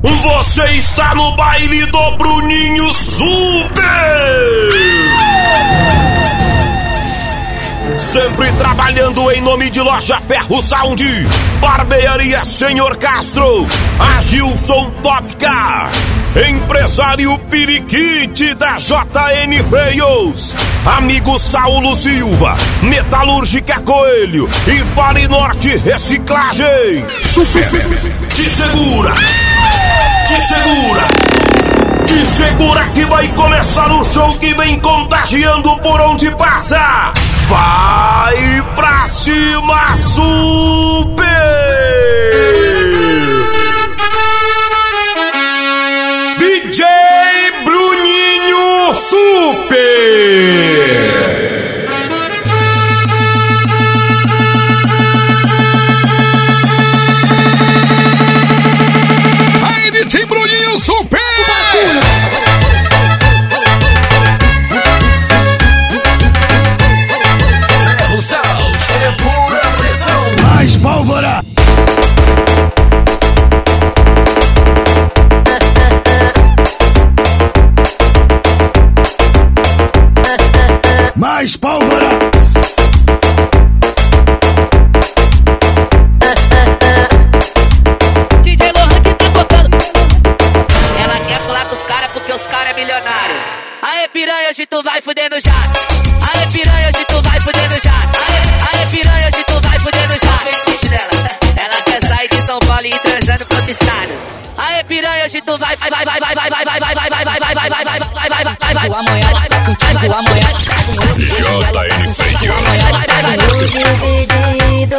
Você está no baile do Bruninho Super! Sempre trabalhando em nome de Loja Ferro Sound, Barbearia Senhor Castro, Agilson Top Car, Empresário Piriquite da JN Freios, Amigo Saulo Silva, Metalúrgica Coelho e Vale Norte Reciclagem. Super! Te segura! Te segura! Te segura que vai começar o show que vem contagiando por onde passa! Vai pra cima, Super! DJ Bruninho Super! Aí, DJ Bruninho Super! Mais pólvora! Mais pólvora! DJ Lohan que tá botando. Ela quer colar com os caras porque os caras é milionário. Aê piranha, hoje tu vai fudendo já. Aê piranha, hoje tu vai fudendo já. Aê piranha, hoje tu vai fudendo já. Fetiche dela. Ela quer sair de São Paulo e ir transando pro outro estado. Aê piranha, hoje tu vai amanhã tá contigo, amanhã JN Freios. Dividido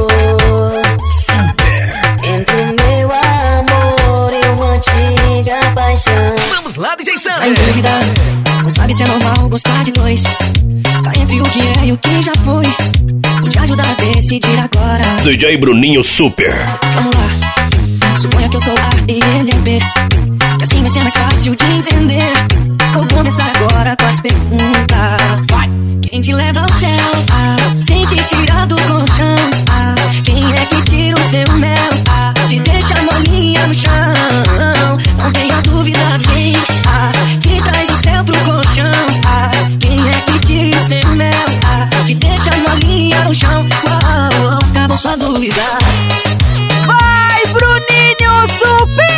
entre meu amor e uma antiga paixão. Vamos lá, DJ Sam. Tá em dúvida, não sabe se é normal gostar de dois. Tá entre o que é e o que já foi. Vou te ajudar a decidir agora. DJ Bruninho Super. Vamos lá, suponha que eu sou A e ele é B, que assim vai ser mais fácil de entender. Vou começar agora com as perguntas. Vai! Quem te leva ao céu? Sem te tirar do colchão. Quem é que tira o seu mel? Te deixa molinha no chão. Não tenha dúvida, quem te traz o céu pro colchão. Quem é que tira o seu mel? Te deixa molinha no chão. Acabou sua dúvida. Vai, Bruninho Super!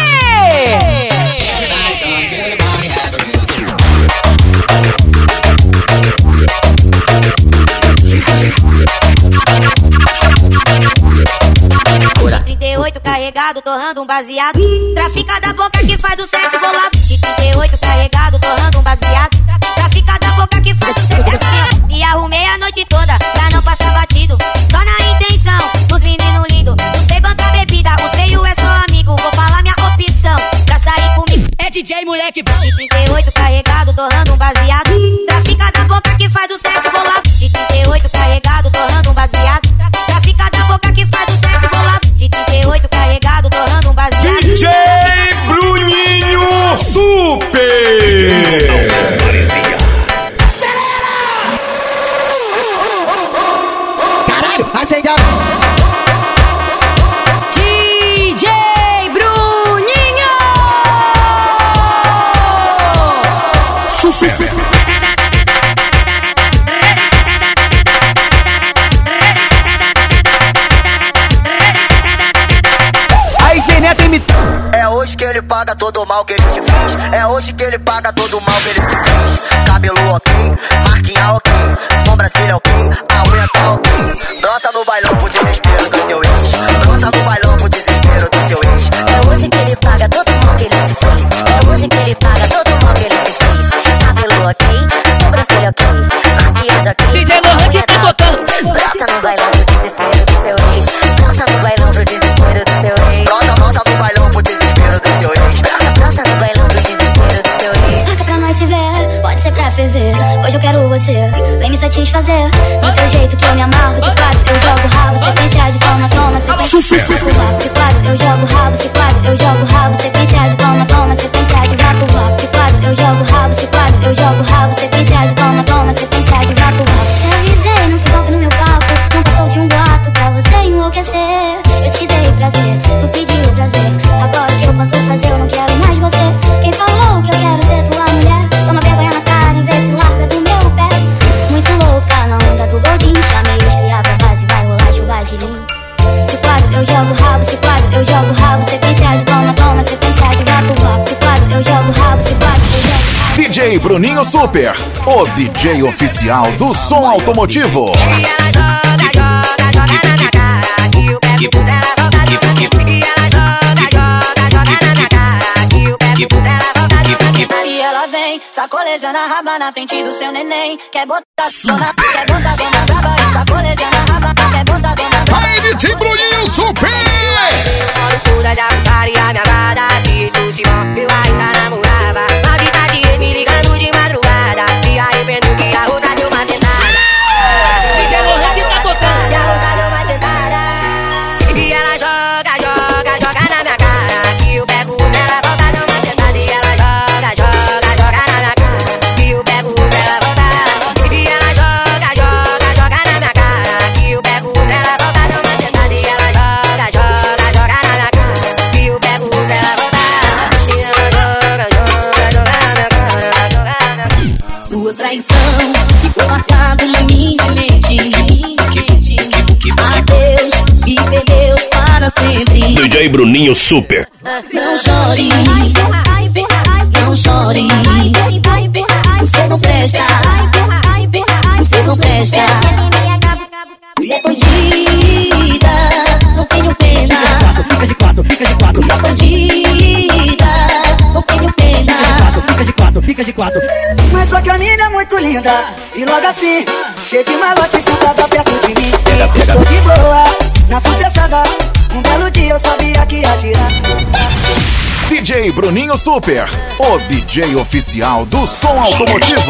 De 38 carregado, torrando um baseado. Trafica da boca que faz o sexo bolado. De 38 carregado, torrando um baseado. Trafica da boca que faz o sexo assim. Me arrumei a noite toda pra não passar batido. Só na intenção dos meninos lindos. Não sei bancar bebida, o seio é só amigo. Vou falar minha opção pra sair comigo. É DJ moleque bom. De 38 carregado, torrando um baseado. Trafica da boca que faz o sexo bolado. De 38 carregado, torrando um baseado. Trafica da boca que faz o sexo bolado. De 38 carregado, torrando um baseado. DJ Bruninho Super! Caralho, acende a... DJ Bruninho Super! Aí, Geneto imitando. É hoje que ele paga todo o mal que ele te fez. É hoje que ele paga todo o mal que ele te fez. Cabelo ok, marquinha ok, sobrancelha ok, a unha tá ok. Brota no bailão pro desespero do seu ex. Brota no bailão pro desespero do seu ex. É hoje que ele paga todo o mal que ele te fez. É hoje que ele paga todo o mal que ele te fez. Cabelo ok, sobrancelha ok, maquiagem ok. DJ Lohan que tá botando. Brota no bailão pro desespero do seu ex. Brota no bailão pro desespero do seu ex. Brota no bailão pro desespero do seu ex. Brota no bailão pro desespero do seu ex. Marca pra nós se ver, pode ser pra ferver. Hoje eu quero você, vem me satisfazer. Do teu jeito que eu me amarro. De quatro eu jogo rabo, sequência de toma, toma, sequência de vapo. De quatro eu jogo rabo, se quatro eu jogo rabo, sequência de toma, toma, sequência de vapo. De quatro eu jogo rabo, se quatro eu jogo rabo, sequência de toma, toma, sequência de vapo. Te avisei, não se envolve no meu papo. Não passou de um boato pra você enlouquecer. Eu te dei prazer, tu pediu prazer. Agora o que eu posso fazer eu não DJ Bruninho Super, o DJ oficial do som automotivo. E ela vem, sacolejando a raba na frente do seu neném. Quer botar dona braba, sacolejando a raba, quer botar dona braba. Vai, DJ Bruninho Super! Fura da putaria, minha bada, se isso se eu ainda namorava. A vida de me ligando de madrugada, se arrependo que a outra deu uma sentada. DJ Lohan que tá tocando, e a outra deu uma sentada. E ela joga na minha cara, que eu pego ela, volta, deu uma sentada. E ela joga na minha cara, que eu pego ela, volta. E ela joga na minha cara, que eu pego ela, volta, deu uma sentada. E ela joga na minha cara, que eu pego ela, volta. E ela joga na minha cara. Sua traição ficou marcado na minha mente. Adeus e perdeu para sempre. DJ Bruninho Super. Não chore, não chore. Você não presta, você não presta. Mulher bandida, não tenho pena. Fica de quatro. Mulher bandida, não tenho pena. Fica de quatro. Mas só que a mina é muito linda. E logo assim, cheia de malote, sentada perto de mim. Tô de boa, na sucessada. Um belo dia eu sabia que ia girar. DJ Bruninho Super, o DJ oficial do som automotivo.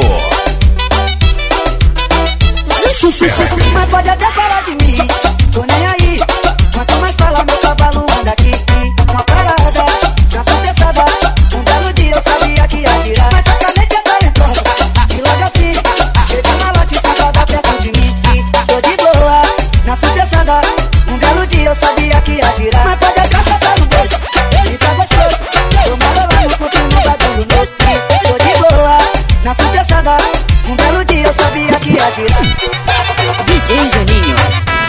Super. Mas pode até falar de mim, tô nem aí. Quanto mais fala, meu cavalo anda aqui. Uma parada, na sucessada. Um belo dia eu sabia que ia girar. Mas sacamente é talentosa. E logo assim, cheia de malote, sentada perto de mim. Tô de boa, na sucessada. Um belo dia eu sabia que ia girar. Mas pode até soltar no beijo, fica gostoso. Tô malolando, curtindo o bagulho novo. Tô de boa, na sucessada. Um belo dia eu sabia que ia girar. DJ Juninho.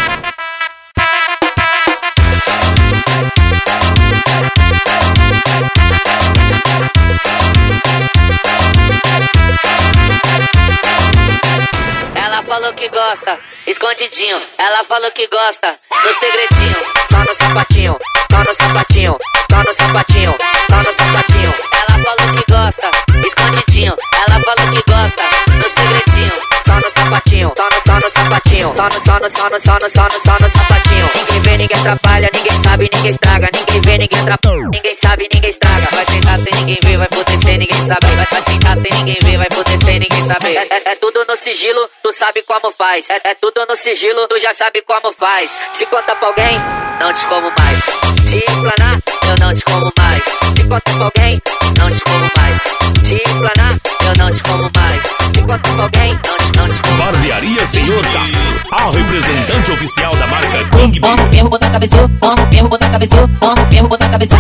Ela falou que gosta, escondidinho. Ela falou que gosta, no segredinho. Só no sapatinho, só no sapatinho, só no sapatinho, só no sapatinho. Ela falou que gosta, escondidinho. Ela falou que gosta, no segredinho. Só no sapatinho, só no sapatinho, só no sapatinho. Ninguém vê, ninguém atrapalha, ninguém sabe, ninguém estraga. Ninguém vê, ninguém atrapalha, ninguém sabe, ninguém estraga. Vai sentar sem ninguém ver, vai foder sem ninguém saber. Vai sentar sem ninguém ver, vai foder sem ninguém saber. É tudo no sigilo, tu sabe como faz. É tudo no sigilo, tu já sabe como faz. Se conta pra alguém, não te como mais. Se explanar, eu não te como mais. Se conta pra alguém, não te como mais. Se explanar, eu não te como mais. Se conta pra alguém, não te como mais. Barbearia Senhor Castro, a representante oficial da marca Gang Bang. Vamos botar cabeça, vamos botar cabeça, vamos botar cabeça.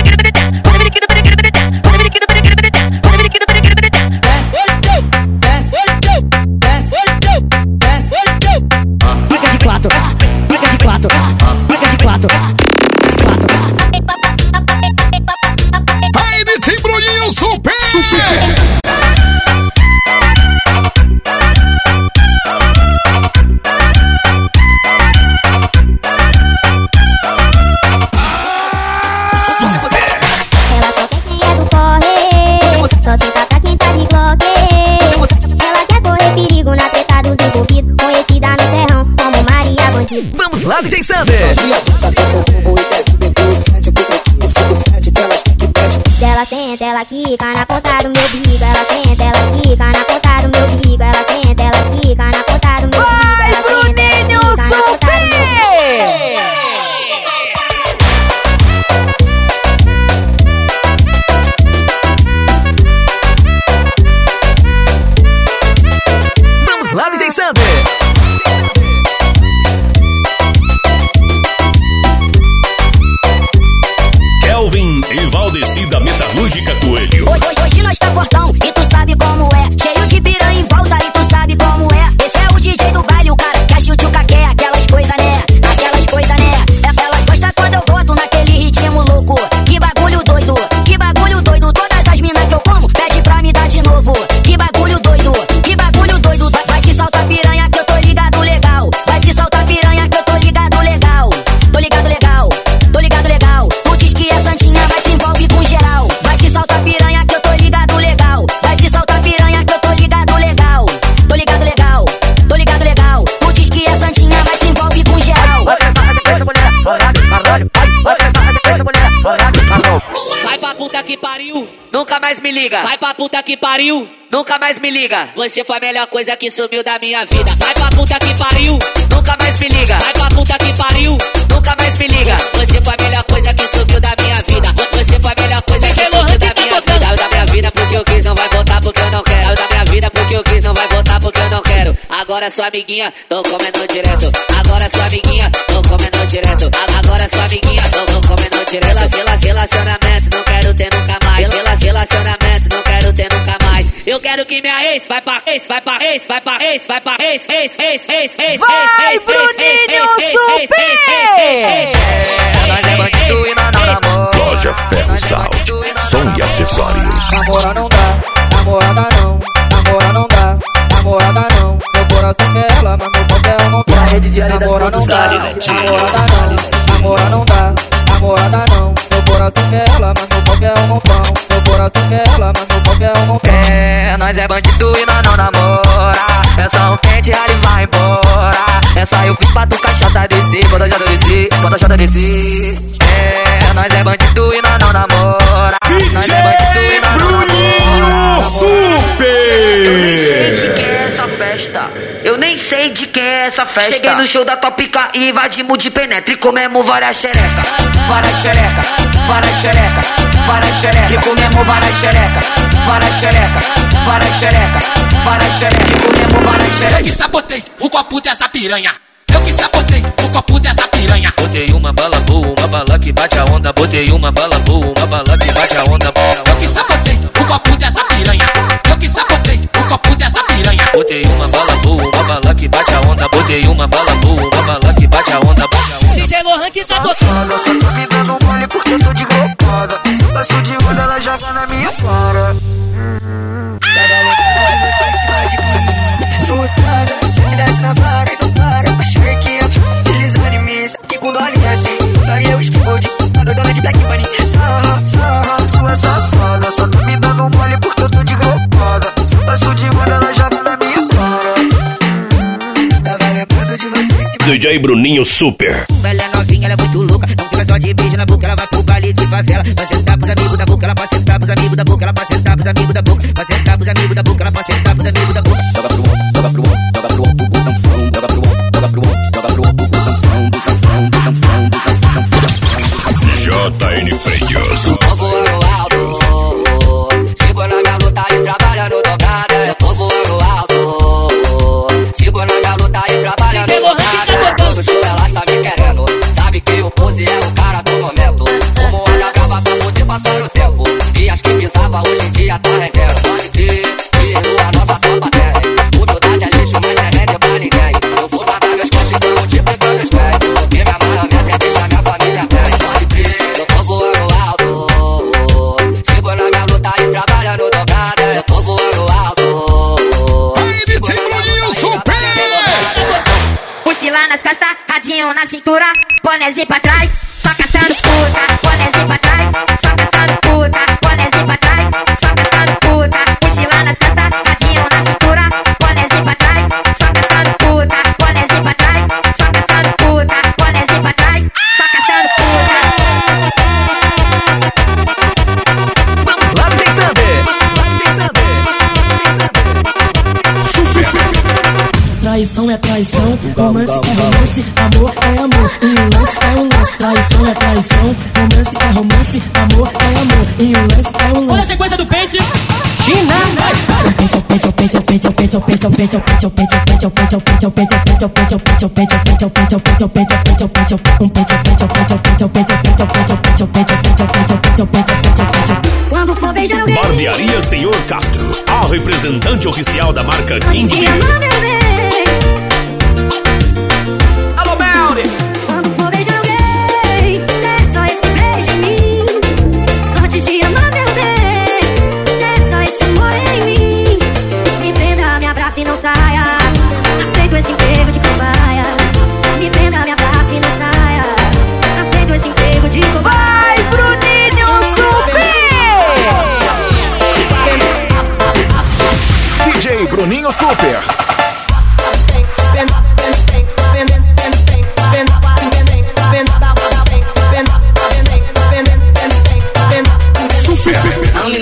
Fica de quatro. Aí, DJ Bruninho Super. Só senta pra quem tá de Glock. Ela quer correr perigo na treta dos envolvidos. Conhecida no serrão como Maria Bandido. Vamos lá, DJ Sander. Ela senta, ela quica na ponta do meu bico. Ela senta, ela quica na ponta do meu bico. Ela senta, ela quica na ponta do meu bico. Vai, Bruninho Super! Vamos lá, DJ Sander. Kelvin e Valdeci da Metalúrgica Coelho. Hoje nós tá fortão, puta que pariu, nunca mais me liga. Vai pra puta que pariu, nunca mais me liga. Você foi a melhor coisa que sumiu da minha vida. Vai pra puta que pariu, nunca mais me liga. Vai pra puta que pariu, nunca mais me liga. Você foi a melhor coisa que sumiu da minha vida. Você foi a melhor coisa que sumiu da minha vida. Saiu da minha vida porque eu quis, não vai voltar porque eu não quero. Saiu da minha vida porque eu quis, não vai voltar porque eu não quero. Agora sua amiguinha, tô comendo direto. Agora sua amiguinha, tô comendo direto. Agora sua amiguinha, tô comendo direto. Relacionamento, não quero ter nunca mais. Relacionamento, não quero ter nunca mais. Eu quero que minha ex vai pra ex, vai pra ex, vai pra ex, vai pra ex, ex. Vai, Bruninho Super! Nós é bandido e nós não namora. Loja Ferros Áudio, som e acessórios. Namora não dá, namorada não. Namora não dá, namorada não. Meu coração quer ela, mas meu pau quer não quer. Rede de Namora não dá, namorada não. Namora não dá, namorada não. Meu coração quer ela, mas meu pau quer um montão. Meu coração quer ela, mas meu pau quer um montão. É, nós é bandido e nós não namora. É só um quente, ali vai embora. Essa eu fiz pra tu caixota descer. Quando a jota descer, quando a jota descer. É, nós é bandido e nós não namora. Nós é bandido e nós não namora. Super! Eu nem sei de quem é essa festa. Eu nem sei de quem é essa festa. Cheguei no show da Topica e invadimos de penetra e comemos várias xereca. Várias xereca, várias xereca, várias xereca. E comemos várias xereca, várias xereca, várias xereca, várias xereca. E comemos várias xereca. Eu que sabotei o copo dessa piranha. Eu que sabotei o copo dessa piranha. Botei uma bala boa, uma bala que bate a onda. Botei uma bala boa, uma bala que bate a onda. Eu que sabotei o copo dessa piranha. Eu que sabotei o copo dessa piranha. Botei uma bala boa, uma bala que bate a onda. Botei uma bala boa, uma bala que bate a onda. DJ Lohan que tá botando. Eu só tô me dando mole porque eu tô de roubada. Se eu passo de onda, ela joga na minha cara. Surtada, se eu te desse na vara e não para. Puxa aqui, deslizando em mim. Sabe que quando olha assim, daria eu esquivo de putada, dona de Black Bunny. Sarra, sua safada. Só tô me dando mole porque eu tô de roubada. Se eu passo de onda, ela joga na minha cara. Tava lembrando de você se DJ Bruninho Super. Ela é novinha, ela é muito louca. Não fica só de beijo na boca, ela vai pro baile de favela. Vai sentar pros amigos da boca, ela vai sentar pros amigos da boca, ela vai sentar pros amigos da boca. Vai sentar pros amigos da boca, ela vai sentar pros amigos da boca. Joga pro alto, joga pro alto, joga pro alto, o sanfão. Joga pro alto, joga pro alto, joga pro alto, o sanfão, do sanfão, do sanfão, do sanfão, do sanfão. JN Freios. Eu tô voando alto, sigo na minha luta e trabalhando dobrada. Eu tô voando alto, sigo na minha luta e trabalhando dobrada. Todo show elas tá me querendo, sabe que o pose é o cara do momento. Como olha brava pra poder passar o tempo. E as que pisava hoje em dia tá rendendo. Pode crer, que a nossa tropa tem. Humildade é lixo, mas é rende pra ninguém. Eu vou matar meus cachos e multiplicar meus pés. Porque minha maior meta é deixar minha família bem. Pode crer, eu tô voando alto, sigo na minha luta e trabalhando dobrada. Eu tô voando alto. DJ Bruninho Super! Mochila nas costas, radinho na cintura, bonézinho pra trás, só caçando puta. Bonézinho pra trás, só caçando puta. Bonézinho pra trás, só caçando puta. Mochila nas costas, radinho na cintura, bonézinho pra trás, só caçando puta. Bonézinho pra trás, só caçando puta. Bonézinho pra trás, só caçando puta. Vamos lá, DJ Sander! Traição é traição, romance é romance, amor é amor, e o lance é um lance. Traição é traição, romance é romance, amor é amor, e o lance é um lance. Olha a sequência do pente. China! Quando for beijar alguém, Barbearia Senhor Castro, a representante oficial da marca King Beer. Alô, Melody! quando for beijar alguém, testa esse beijo em mim. Antes de amar meu bem, testa esse amor em mim. Me prenda, me abrace e não saia. Aceito esse emprego de cobaia. Me prenda, me abrace e não saia. Aceito esse emprego de cobaia. Vai, Bruninho Super! DJ Bruninho Super.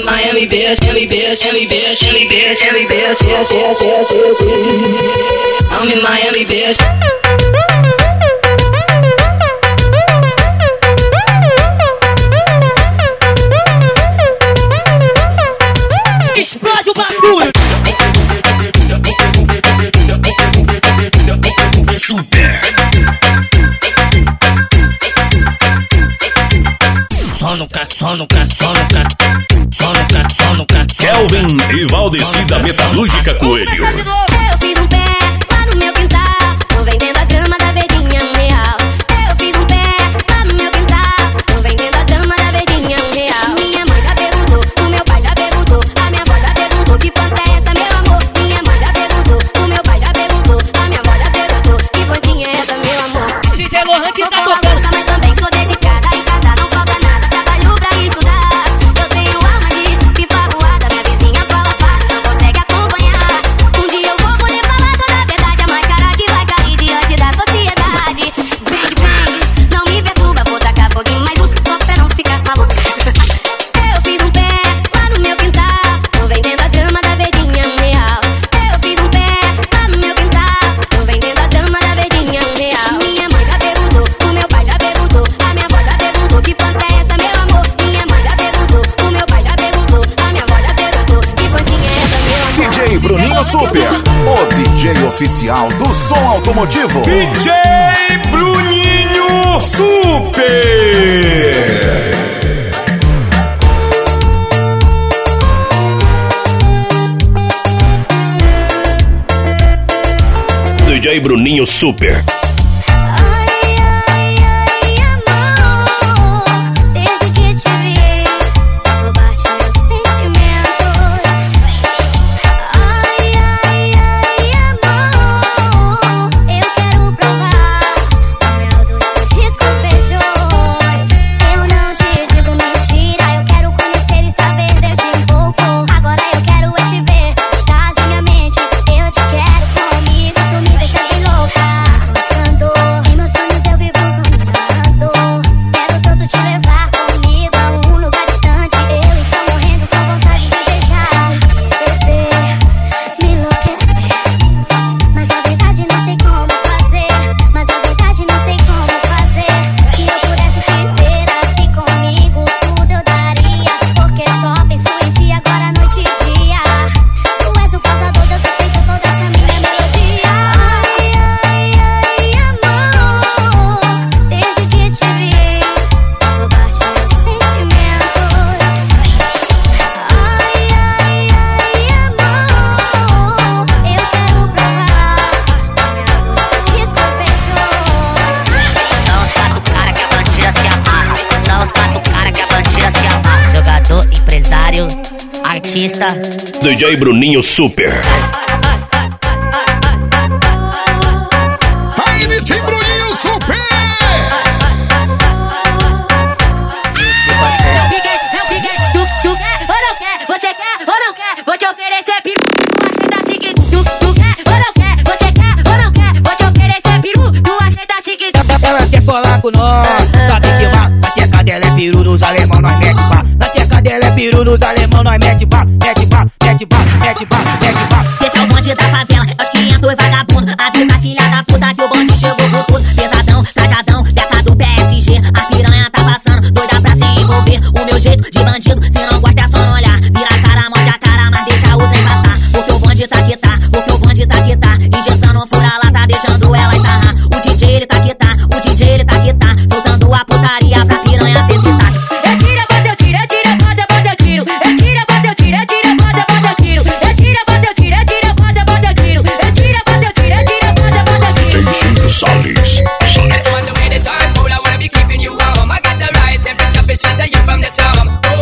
Miami bitch, Miami bitch, Miami bitch, Miami bitch, Miami bitch, I'm in Miami bitch. Explode o bagulho. Super. Só no caque, só no caque, só no caque. Só no caque, só no caque. Kelvin e Valdeci da Metalúrgica Coelho. Eu fiz um pé lá no meu quintal, tô vendendo a grama da verdinha real. Eu fiz um pé lá no meu quintal, tô vendendo a grama da verdinha real. Minha mãe já perguntou, o meu pai já perguntou, a minha avó já perguntou, que planta é essa, meu amor? Minha mãe já perguntou, o meu pai já perguntou, a minha avó já perguntou, que plantinha é essa, meu amor? DJ Lohan que Sou tá boa tocando. louca, mas também sou dedicada, em casa não falta nada, trabalho pra estudar. Eu tenho alma de pipa voada, minha vizinha fala fada, não consegue acompanhar. Um dia eu vou poder falar toda a verdade, a máscara que vai cair diante da sociedade. Bang, bang, não me perturba, vou tacar fogo em mais um, só pra não ficar maluca. Eu fiz um pé lá no meu quintal, tô vendendo a grama da verdinha real. Eu fiz um pé lá no meu quintal, tô vendendo a grama da verdinha real. Minha mãe já perguntou, o meu pai já perguntou, a minha avó já perguntou, que planta é essa, meu amor? Minha mãe já perguntou, o meu pai já perguntou, a minha avó já perguntou, que plantinha é essa, meu amor? DJ Bruninho Super, o DJ oficial do som automotivo. DJ Bruninho Super. DJ Bruninho Super. Ai, ai, ai, amor, desde que te vi, roubaste meus sentimentos. Ai, ai, ai, amor, eu quero provar o mel dos teus ricos beijos. Eu não te digo mentira, eu quero conhecer e saber desde um pouco. Agora eu quero é te ver, estás em minha mente, eu te quero comigo, tu me deixa bem louca. Buscando, em meus sonhos eu vivo sonhando. Quero tanto te levar comigo a um lugar distante. Eu estou morrendo com vontade de beijar, beber, me enlouquecer. Mas a verdade não sei como fazer. Mas a verdade não sei como fazer. Se eu pudesse te ver aqui comigo, tudo eu daria. Porque só penso em ti agora, noite e dia. Tu és o causador de eu ter feito toda essa minha melodia. Ai, ai, ai, amor, desde que te vi, roubaste meus sentimentos. Ai, ai, ai, amor, eu quero provar o mel dos teus ricos beijos. São os quatro cara que a bandida se amarra. São os quatro cara que a bandida se amarra. Jogador, empresário, artista. DJ Bruninho Super. Aí, DJ Bruninho Super. Eu fiquei, tu quer ou não quer? Você quer ou não quer? Vou te oferecer peru, tu aceita se quiser. Tu quer ou não quer? Você quer ou não quer? Vou te oferecer peru, tu aceita se quiser. Ela quer colar com nós, sabe que vá. Na tcheca dela é peru, nos alemão nós mete pá. Na tcheca dela é peru, nos alemão nós mete pá. Mete pá, mete pá, mete pá, mete pá. Esse é o bonde da favela, é os 500 vagabundo. Avisa a filha da puta que o bonde chegou com tudo. Pesadão, trajadão, beca do PSG. A piranha tá passando, doida pra se envolver. O meu jeito de bandido, se não gosta é só não olhar. Vira a cara, morde a cara, mas deixa o trem passar. Porque o bonde tá que tá, porque o bonde tá que tá. Injeção não fura lá, tá deixando ela estarrar. O DJ ele tá que tá, o DJ ele tá que tá. Soltando a putaria pra piranha se excitar. Eu tiro, bota, eu tiro, eu tiro, bota, bota, eu tiro. Eu tiro, bota, eu tiro, eu tiro, bota, bota, eu tiro. Eu tiro, bota, eu tiro, eu tiro, bota, bota, eu tiro. Eu tiro, bota, eu tiro, eu tiro, bota, bota, eu tiro. DJ Chico Salles. On the way the time cold, I wanna be keeping you warm. I got the right temperature to shelter you from the storm. Oh,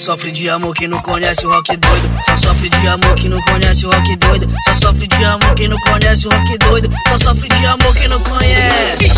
sofre de amor quem não conhece o rock doido. Só sofre de amor quem não conhece o rock doido. Só sofre de amor quem não conhece o rock doido. Só sofre de amor quem não conhece.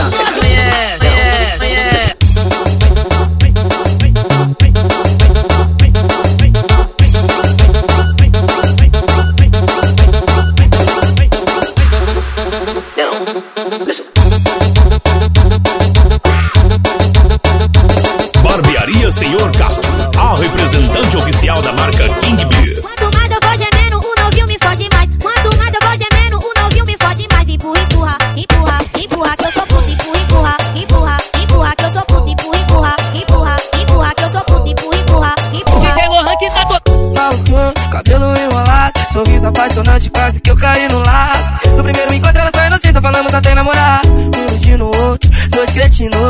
Barbearia Senhor Castro, a representante oficial da marca King Beer. Quanto mais eu vou gemendo, o novinho me fode mais. Quanto mais eu vou gemendo, o novinho me fode mais. Empurra, empurra, empurra, empurra, que eu sou puto. Empurra, empurra, empurra, empurra, que eu sou puto. Empurra, empurra, empurra, empurra, que eu sou puto. Empurra, empurra. DJ Lohan que tá malucão, cabelo enrolado, sorriso apaixonante, quase que eu caí no laço. No primeiro encontro ela só inocência, falamos até namorar. Um iludindo o outro, dois cretinos.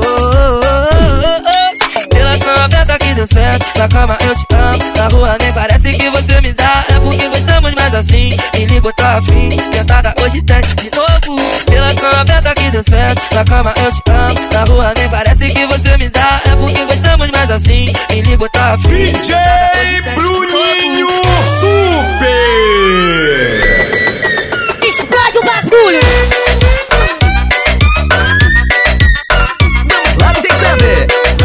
Relação aberta que deu certo, na cama eu te amo, na rua nem parece que você me dá. É porque gostamos mais assim, me ligo, tá afim, tentada hoje tem de novo. Relação aberta que deu certo, na cama eu te amo, na rua nem parece que você me dá. É porque gostamos mais assim, me ligo, tá afim. DJ Bruninho Super! Explode o bagulho! Lá DJ Sander!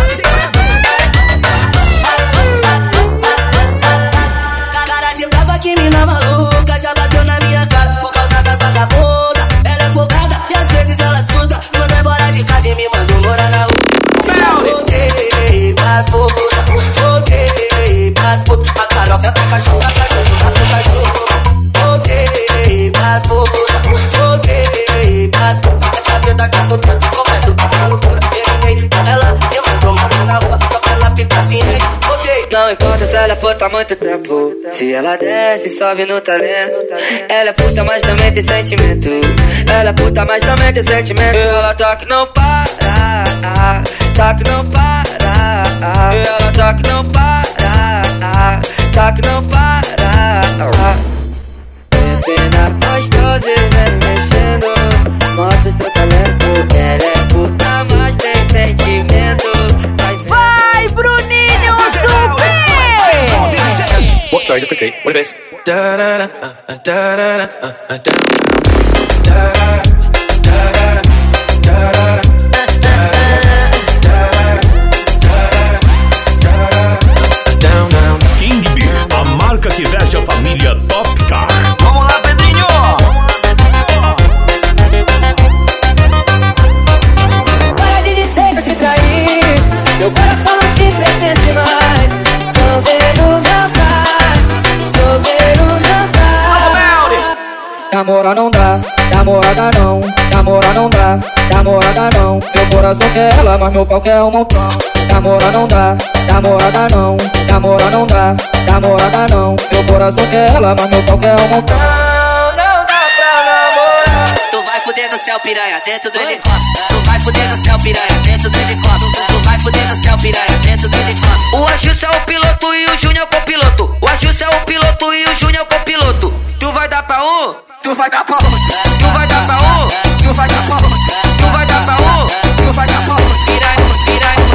Cara de brava que mina maluca já bateu na minha cara por causa das vagabundas. Ela é folgada e às vezes ela surta. Me mandou embora de casa e me mandou morar na rua. Foguei pras putas, foguei pras putas. A carroça tá cachorro, a cachorro tá com cachorro. Foguei pras putas, foguei pras putas. Essa vida tá soltando, começo com uma loucura. Terminei com ela, eu mandou morar na rua só pra ela ficar assim, né? Não importa se ela é puta há muito tempo, se ela desce, sobe no talento. Ela é puta, mas também tem sentimento. Ela é puta, mas também tem sentimento. E ela tá que não para, tá que não para. E ela tá que não para, tá que não para. Empina gostoso e vem mexendo, mostra o seu talento. Ela é puta, mas tem sentimento. Vai, Bruninho Super! Oh, sorry, just quickly. What if it's King Beer, a marca que veste a família Top Car. Vamos lá, Pedrinho! Para de dizer que eu te traí, meu coração não te pertence mais. Solteiro não dá, solteiro não dá. Namorar não dá, namorada não, namorar não dá, namorada não. Meu coração quer ela, mas meu pau quer um montão. Namorar não dá, namorada não, namorar não dá, namorada não. Meu coração quer ela, mas meu pau quer um montão. Não dá pra namorar. Tu vai fuder no céu, piranha, dentro do helicóptero. Tu vai fuder no céu, piranha, dentro do helicóptero. Tu vai fuder no céu, piranha, dentro do helicóptero. O Axilson é o piloto e o Júnior copiloto. O Axilson é o piloto e o Júnior copiloto. Tu vai dar pra um? Tu vai dar pra um? Tu vai dar pra um? Tu vai dar pra um? Tu vai dar pra um? Tu vai dar pra um? Piranha, piranha.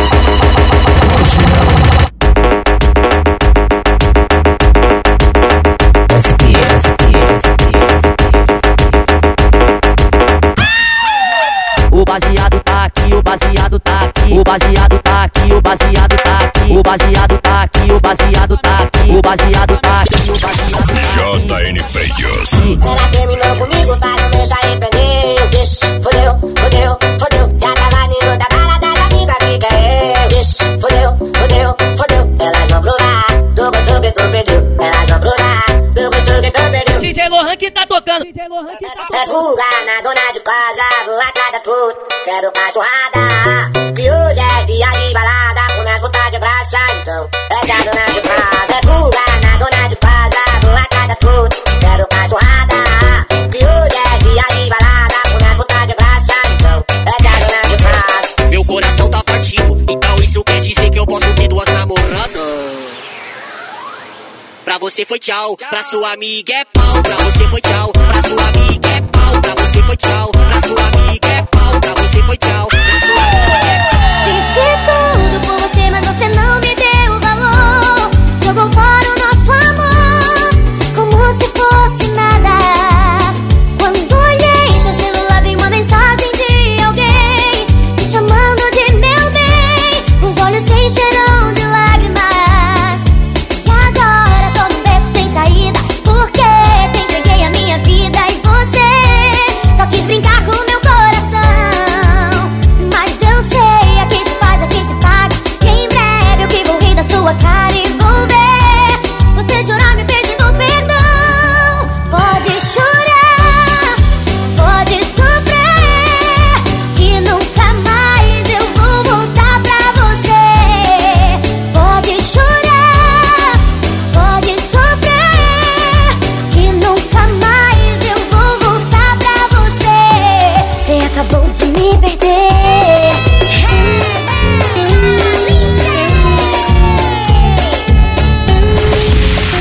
O baseado tá aqui, o baseado tá aqui, o baseado tá aqui, o baseado tá aqui, o baseado tá aqui, o baseado tá aqui, o baseado tá aqui, o baseado tá aqui. JN Feios. Ela terminou comigo pra não deixar empreender. Eu disse, fodeu, fodeu, fodeu. Já tava nindo da balada da amiga que quer eu. Disse, fodeu, fodeu, fodeu. Elas vão pro lado, do gostoso que tu perdeu. Elas vão pro lado, do gostoso que tu perdeu. DJ Lohan que tá tocando. DJ Lohan que tá tocando. É fuga na dona de casa, vou atrás das putas. Quero cachorrada, que hoje é dia de balada. Começa a tá de graça, então é da dona de casa. É fuga na dona de casa, vou atrás das putas. Quero cachorrada, que hoje é dia de balada. Começa a tá de graça, então é da dona de casa. Meu coração tá partido, então isso quer dizer que eu posso ter duas namoradas. Pra você foi tchau, pra sua amiga é pau. Pra você foi tchau, pra sua amiga é pau. Pra você foi tchau, pra sua amiga é pau. Pra você foi tchau, pra sua amiga é pau. Fiz de tudo por você, mas você não me deu valor.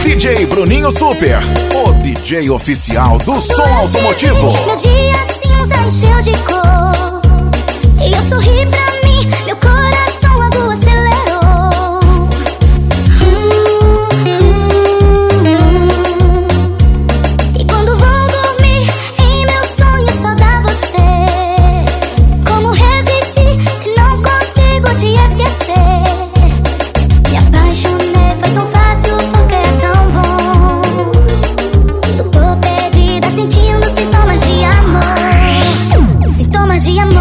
DJ Bruninho Super, o DJ oficial do som automotivo. Meu dia cinza encheu de cor e eu sorri pra mim, meu coração logo acelerou. E quando vou dormir, em meu sonho só dá você. Como resistir se não consigo te esquecer? Me apaixonei, foi tão fácil porque é tão bom. Eu tô perdida sentindo sintomas de amor. Sintomas de amor.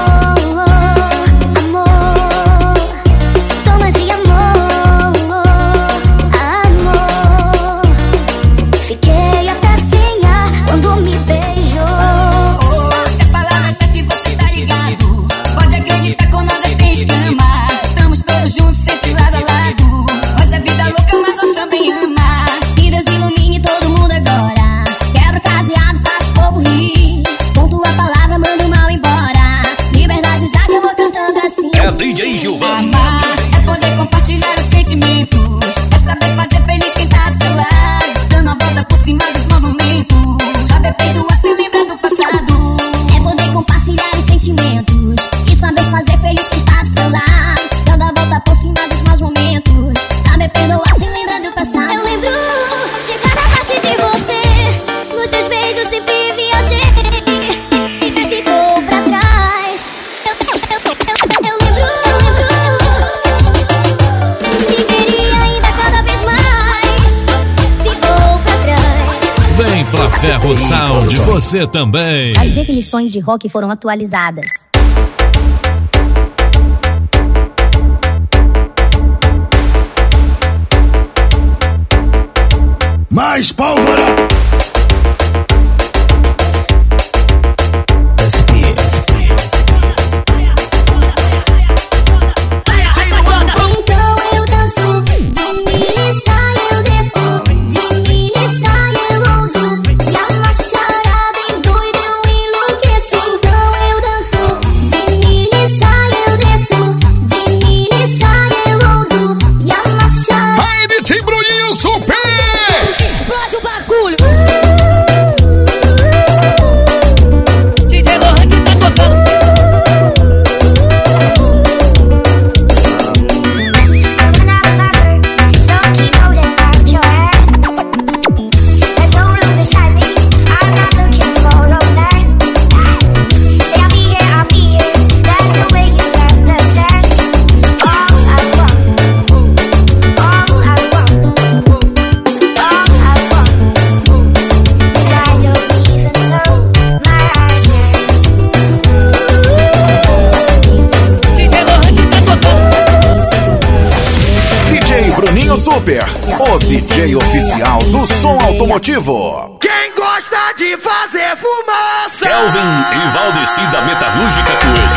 DJ Gilvan. Amar é poder compartilhar os sentimentos, é saber fazer feliz quem tá do seu lado, dando a volta por cima dos maus momentos, saber perdoar se lembrar do passado. É poder compartilhar os sentimentos e saber fazer feliz quem está do seu lado, dando a volta por cima dos maus momentos, saber perdoar se lembrar do passado. Eu lembro de cada parte de você, nos seus beijos sempre viajei e ficou pra trás. Eu lembro que queria ainda cada vez mais, ficou pra trás. Vem pra Ferro Sound, você também. As definições de rock foram atualizadas. Mais pólvora! Super, o DJ oficial do som automotivo. Quem gosta de fazer fumaça? Kelvin e Valdeci da Metalúrgica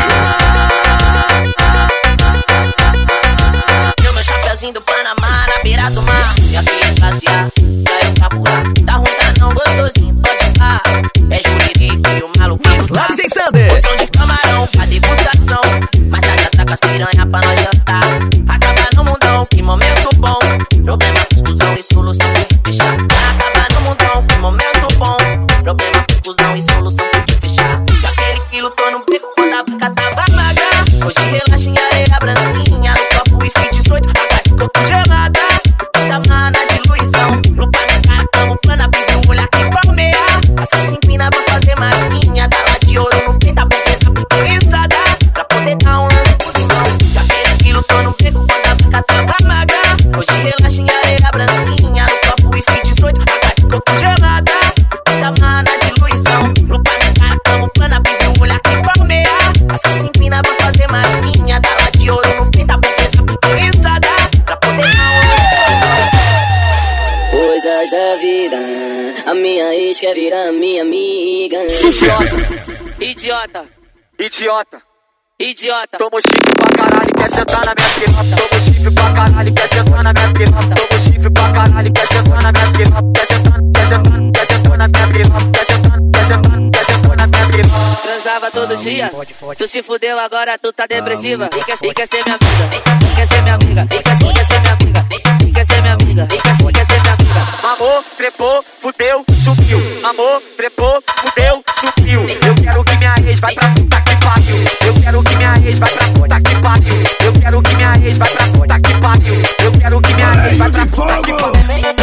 Coelho. Eu meu chapeuzinho do Panamá na beira do mar. Minha filha passear, pra eu capular. Tá ruim, tá não gostosinho, pode ficar. É juririque e o maluquinho. Lá, DJ Sander. Poção de camarão pra degustação. Mas sai atrás com as piranha pra nós jantar. Acaba no mundão, que momento bom. Problema, confusão e solução de fechar. Acaba no mundão, que momento bom. Problema, confusão e solução de fechar. Daquele quilo tô no beco quando a boca tava magra. Hoje relaxa em areia branquinha. No copo whisky 18, água de coco gelada. Essa mana de Luizão. Lupa na cara, tamo plana, brisa e um olhar que palmear. Essa simpina vai fazer marinha. Dá lá de ouro no peito, a beleza picturizada. Pra poder dar um lance pros irmãos. Daquele quilo tô no beco quando a boca tava magra. Hoje relaxa em areia branquinha. No copo whisky 18, água de coco gelada. Essa mana de Luizão. Lupa na cara, tamo plana, brisa e um olhar que palmear. Essa simpina vai fazer marinha. Dá lá de ouro no peito, a beleza picturizada. Pra poder dar um lance pros irmãos. Coisas da vida, a minha ex quer virar minha amiga. Idiota, Idiota, idiota. tomo chifre pra caralho, quer sentar na minha pirota. Tomo chifre pra caralho, quer sentar na minha pirota. Tomo chifre pra caralho, quer sentar na minha pirota. Quer sentar na minha pirota. Quer sentar na minha pirota. Transava todo dia, tu se fudeu agora, tu tá depressiva. Quer ser minha amiga, quer ser minha amiga, quer ser minha amiga, quer ser minha amiga, quer ser minha amiga. Amor, trepou, fudeu, subiu. Amor, trepou, fudeu, subiu. Eu quero que minha ex vai pra puta que pariu. Eu quero que minha ex vai pra puta que pariu. Eu quero que minha ex vai pra puta que pariu. Eu quero que minha ex vai pra puta que pariu.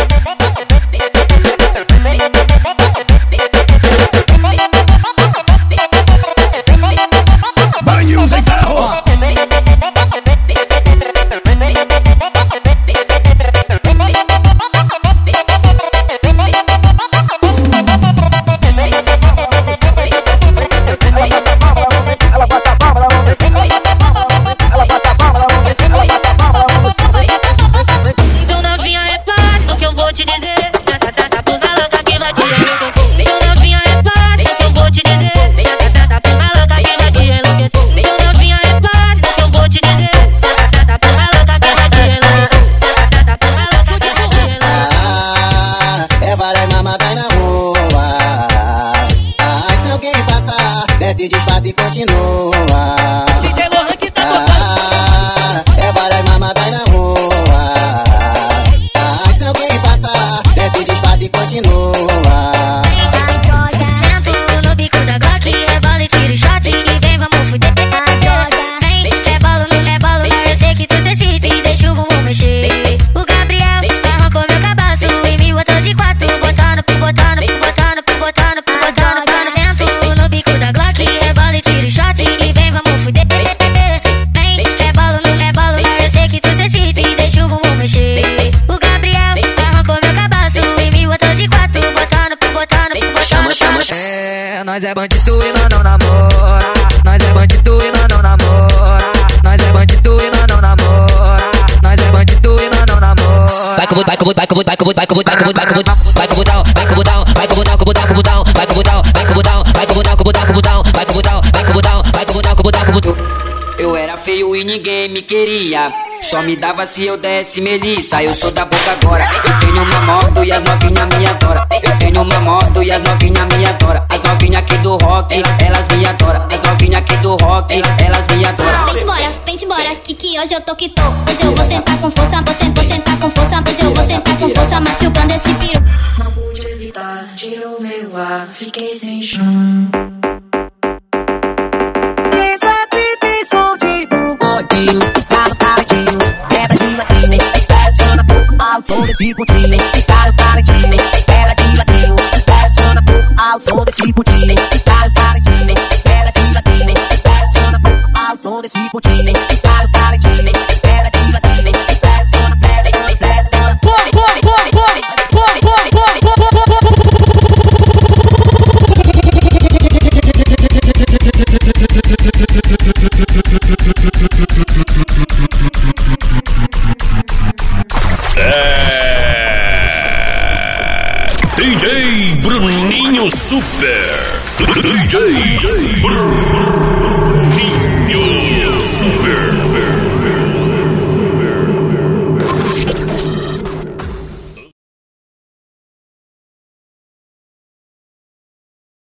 Nós é bandido e nós não namora. Nós é bandido e nós não namora. Nós é bandido e nós não namora. Nós é bandido e nós não namora. Vai com vai com vai com vai com vai com vai com vai com vai com vai com botão, vai com botão, vai com botão, com botão, com botão, vai com botão, vai com botão, vai com botão, com botão, com botão, vai com botão, vai com botão, vai com botão, com botão, com botão. Eu era feio e ninguém me queria. Só me dava se eu desse melissa. Eu sou da boca agora. Eu tenho uma moto e as novinhas me adoram. Eu tenho uma moto e as novinhas me adoram. As novinhas aqui do rock, elas me adoram. As novinhas aqui do rock, elas me adoram. Vem embora, que hoje eu tô que tô. Hoje eu vou sentar com força, vou sentar com força. Hoje eu vou sentar com força, machucando esse piru. Não pude evitar, tirou meu ar, fiquei sem chão. Tá no paradinho, quebra de latinho, pressiona ao som desse pontinho. Tá no paradinho, quebra de latinho, pressiona ao som desse pontinho. Tá no paradinho, quebra de latinho, pressiona ao som desse pontinho. Tá no paradinho, quebra de latinho, pressiona, pressiona, pressiona. DJ Bruninho Super. DJ Bruninho Super.